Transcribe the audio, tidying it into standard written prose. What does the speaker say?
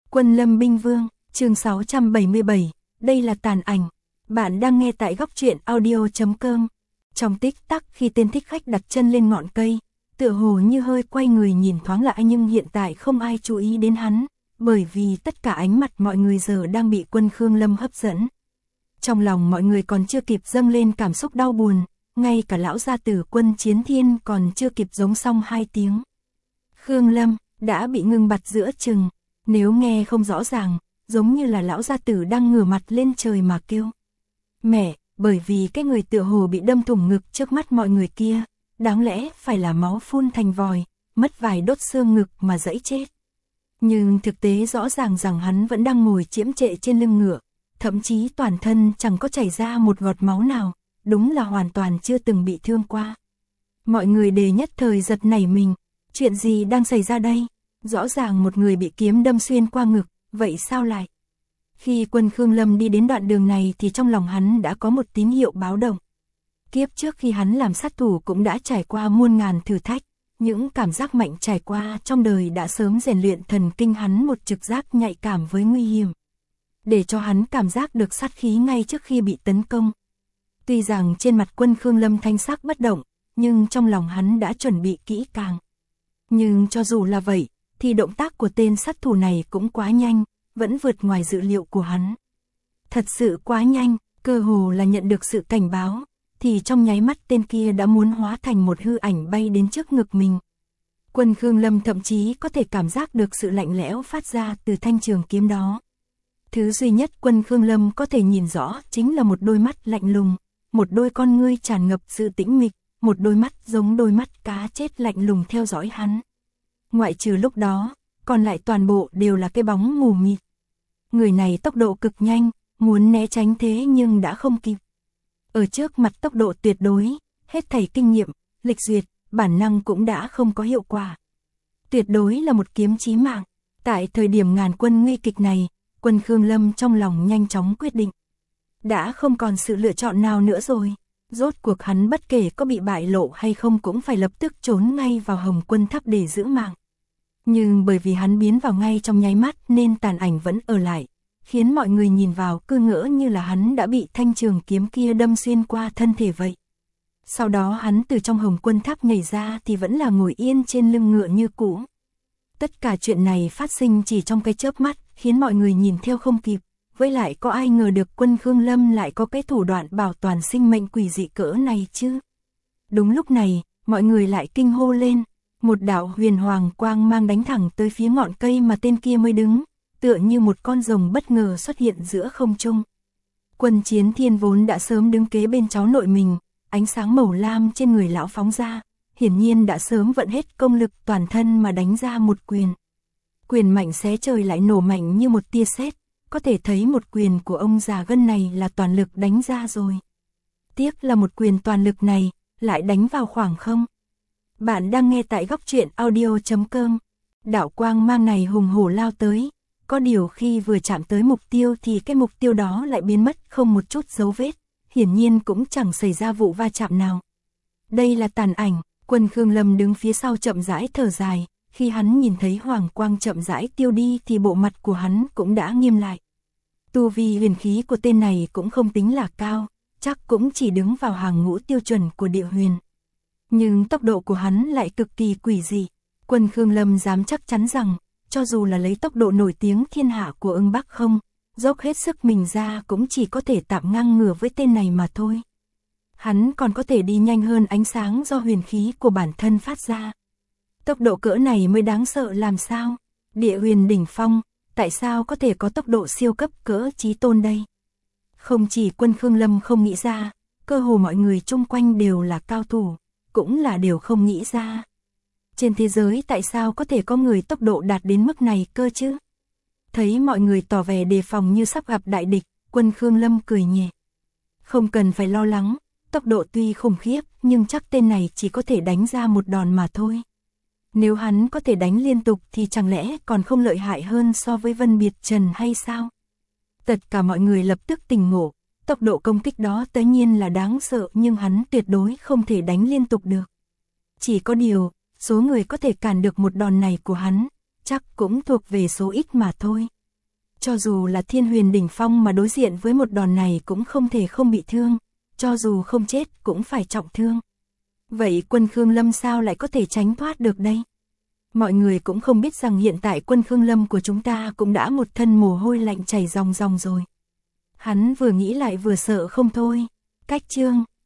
Quân Lâm Binh Vương, chương 677, đây là tàn ảnh. Bạn đang nghe tại góc truyện audio.com. Trong tích tắc khi tên thích khách đặt chân lên ngọn cây, tựa hồ như hơi quay người nhìn thoáng lại nhưng hiện tại không ai chú ý đến hắn, bởi vì tất cả ánh mặt mọi người giờ đang bị Quân Khương Lâm hấp dẫn. Trong lòng mọi người còn chưa kịp dâng lên cảm xúc đau buồn, ngay cả lão gia tử Quân Chiến Thiên còn chưa kịp giống xong 2 tiếng. Khương Lâm đã bị ngưng bặt giữa chừng, nếu nghe không rõ ràng, giống như là lão gia tử đang ngửa mặt lên trời mà kêu. Mẹ, bởi vì cái người tựa hồ bị đâm thủng ngực trước mắt mọi người kia, đáng lẽ phải là máu phun thành vòi, mất vài đốt xương ngực mà dẫy chết. Nhưng thực tế rõ ràng rằng hắn vẫn đang ngồi chiếm trệ trên lưng ngựa, thậm chí toàn thân chẳng có chảy ra một giọt máu nào, đúng là hoàn toàn chưa từng bị thương qua. Mọi người đều nhất thời giật nảy mình, chuyện gì đang xảy ra đây? Rõ ràng một người bị kiếm đâm xuyên qua ngực, vậy sao lại? Khi Quân Khương Lâm đi đến đoạn đường này thì trong lòng hắn đã có một tín hiệu báo động. Kiếp trước khi hắn làm sát thủ cũng đã trải qua muôn ngàn thử thách, những cảm giác mạnh trải qua trong đời đã sớm rèn luyện thần kinh hắn một trực giác nhạy cảm với nguy hiểm, để cho hắn cảm giác được sát khí ngay trước khi bị tấn công. Tuy rằng trên mặt Quân Khương Lâm thanh sắc bất động, nhưng trong lòng hắn đã chuẩn bị kỹ càng. Nhưng cho dù là vậy, thì động tác của tên sát thủ này cũng quá nhanh, vẫn vượt ngoài dự liệu của hắn. Thật sự quá nhanh, cơ hồ là nhận được sự cảnh báo, thì trong nháy mắt tên kia đã muốn hóa thành một hư ảnh bay đến trước ngực mình. Quân Khương Lâm thậm chí có thể cảm giác được sự lạnh lẽo phát ra từ thanh trường kiếm đó. Thứ duy nhất Quân Khương Lâm có thể nhìn rõ chính là một đôi mắt lạnh lùng, một đôi con ngươi tràn ngập sự tĩnh mịch, một đôi mắt giống đôi mắt cá chết lạnh lùng theo dõi hắn. Ngoại trừ lúc đó, còn lại toàn bộ đều là cái bóng mù mịt. Người này tốc độ cực nhanh, muốn né tránh thế nhưng đã không kịp. Ở trước mặt tốc độ tuyệt đối, hết thảy kinh nghiệm, lịch duyệt, bản năng cũng đã không có hiệu quả. Tuyệt đối là một kiếm chí mạng. Tại thời điểm ngàn quân nguy kịch này, Quân Khương Lâm trong lòng nhanh chóng quyết định. Đã không còn sự lựa chọn nào nữa rồi. Rốt cuộc hắn bất kể có bị bại lộ hay không cũng phải lập tức trốn ngay vào Hồng Quân Tháp để giữ mạng. Nhưng bởi vì hắn biến vào ngay trong nháy mắt nên tàn ảnh vẫn ở lại, khiến mọi người nhìn vào cứ ngỡ như là hắn đã bị thanh trường kiếm kia đâm xuyên qua thân thể vậy. Sau đó hắn từ trong Hồng Quân Tháp nhảy ra thì vẫn là ngồi yên trên lưng ngựa như cũ. Tất cả chuyện này phát sinh chỉ trong cái chớp mắt, khiến mọi người nhìn theo không kịp, với lại có ai ngờ được Quân Khương Lâm lại có cái thủ đoạn bảo toàn sinh mệnh quỷ dị cỡ này chứ. Đúng lúc này, mọi người lại kinh hô lên. Một đạo huyền hoàng quang mang đánh thẳng tới phía ngọn cây mà tên kia mới đứng, tựa như một con rồng bất ngờ xuất hiện giữa không trung. Quân Chiến Thiên vốn đã sớm đứng kế bên cháu nội mình, ánh sáng màu lam trên người lão phóng ra, hiển nhiên đã sớm vận hết công lực toàn thân mà đánh ra một quyền. Quyền mạnh xé trời lại nổ mạnh như một tia sét, có thể thấy một quyền của ông già gân này là toàn lực đánh ra rồi. Tiếc là một quyền toàn lực này lại đánh vào khoảng không. Bạn đang nghe tại góc truyện audio.com. Đạo quang mang này hùng hổ lao tới, có điều khi vừa chạm tới mục tiêu thì cái mục tiêu đó lại biến mất không một chút dấu vết, hiển nhiên cũng chẳng xảy ra vụ va chạm nào. Đây là tàn ảnh. Quân Khương Lâm đứng phía sau chậm rãi thở dài, khi hắn nhìn thấy hoàng quang chậm rãi tiêu đi thì bộ mặt của hắn cũng đã nghiêm lại. Tu vi huyền khí của tên này cũng không tính là cao, chắc cũng chỉ đứng vào hàng ngũ tiêu chuẩn của địa huyền. Nhưng tốc độ của hắn lại cực kỳ quỷ dị. Quân Khương Lâm dám chắc chắn rằng, cho dù là lấy tốc độ nổi tiếng thiên hạ của Ưng Bắc không, dốc hết sức mình ra cũng chỉ có thể tạm ngang ngửa với tên này mà thôi. Hắn còn có thể đi nhanh hơn ánh sáng do huyền khí của bản thân phát ra. Tốc độ cỡ này mới đáng sợ làm sao? Địa huyền đỉnh phong, tại sao có thể có tốc độ siêu cấp cỡ chí tôn đây? Không chỉ Quân Khương Lâm không nghĩ ra, cơ hồ mọi người chung quanh đều là cao thủ, cũng là đều không nghĩ ra. Trên thế giới tại sao có thể có người tốc độ đạt đến mức này cơ chứ? Thấy mọi người tỏ vẻ đề phòng như sắp gặp đại địch, Quân Khương Lâm cười nhẹ. Không cần phải lo lắng, tốc độ tuy khủng khiếp nhưng chắc tên này chỉ có thể đánh ra một đòn mà thôi. Nếu hắn có thể đánh liên tục thì chẳng lẽ còn không lợi hại hơn so với Vân Biệt Trần hay sao? Tất cả mọi người lập tức tỉnh ngộ, tốc độ công kích đó tất nhiên là đáng sợ nhưng hắn tuyệt đối không thể đánh liên tục được. Chỉ có điều, số người có thể cản được một đòn này của hắn, chắc cũng thuộc về số ít mà thôi. Cho dù là thiên huyền đỉnh phong mà đối diện với một đòn này cũng không thể không bị thương, cho dù không chết cũng phải trọng thương. Vậy quân Khương Lâm sao lại có thể tránh thoát được đây? Mọi người cũng không biết rằng hiện tại quân Khương Lâm của chúng ta cũng đã một thân mồ hôi lạnh chảy ròng ròng rồi. Hắn vừa nghĩ lại vừa sợ không thôi. Cách chương